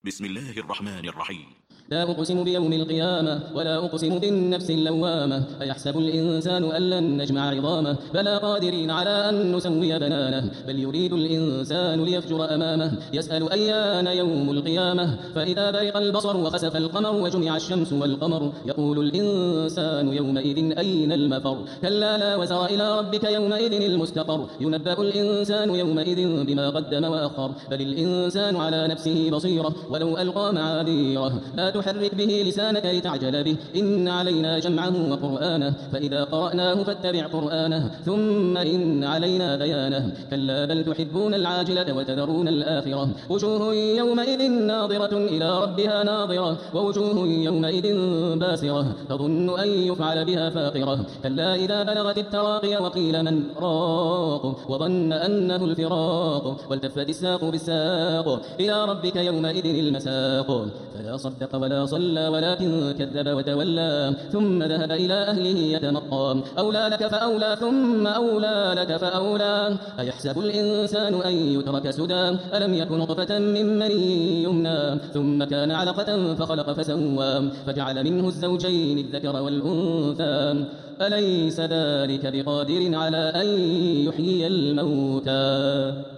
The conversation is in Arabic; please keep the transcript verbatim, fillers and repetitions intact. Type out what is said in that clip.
بسم الله الرحمن الرحيم. لا أقسم بيوم القيامة ولا أقسم بالنفس اللوامة أيحسب الإنسان أن لن نجمع عظامه بلى قادرين على أن نسوي بنانه بل يريد الإنسان ليفجر أمامه يسأل أيان يوم القيامة فإذا برق البصر وخسف القمر وجمع الشمس والقمر يقول الإنسان يومئذ أين المفر كلا لا وزر إلى ربك يومئذ المستقر ينبأ الإنسان يومئذ بما قدم وأخر بل الإنسان على نفسه بصيرة ولو ألقى معاذيره لا تحرك به لسانك لتعجل به إن علينا جمعه وقرآنه فإذا قرأناه فاتبع قرآنه ثم إن علينا بيانه كلا بل تحبون العاجلة وتذرون الآخرة وجوه يومئذ ناظرة إلى ربها ناظرة ووجوه يومئذ باسرة تظن أن يفعل بها فاقرة كلا إذا بلغت التراقي وقيل من راق وظن أنه الفراق والتفت الساق بالساق إلى ربك يومئذ المساق فلا صدق ولا صلى ولكن كذب وتولى ثم ذهب إلى أهله يتمطى أولى لك فأولى ثم أولى لك فأولى أيحسب الإنسان أن يترك سدى ألم يكن نطفة من مني يمنى ثم كان علقة فخلق فسوى فجعل منه الزوجين الذكر والأنثى أليس ذلك بقادر على أن يحيي الموتى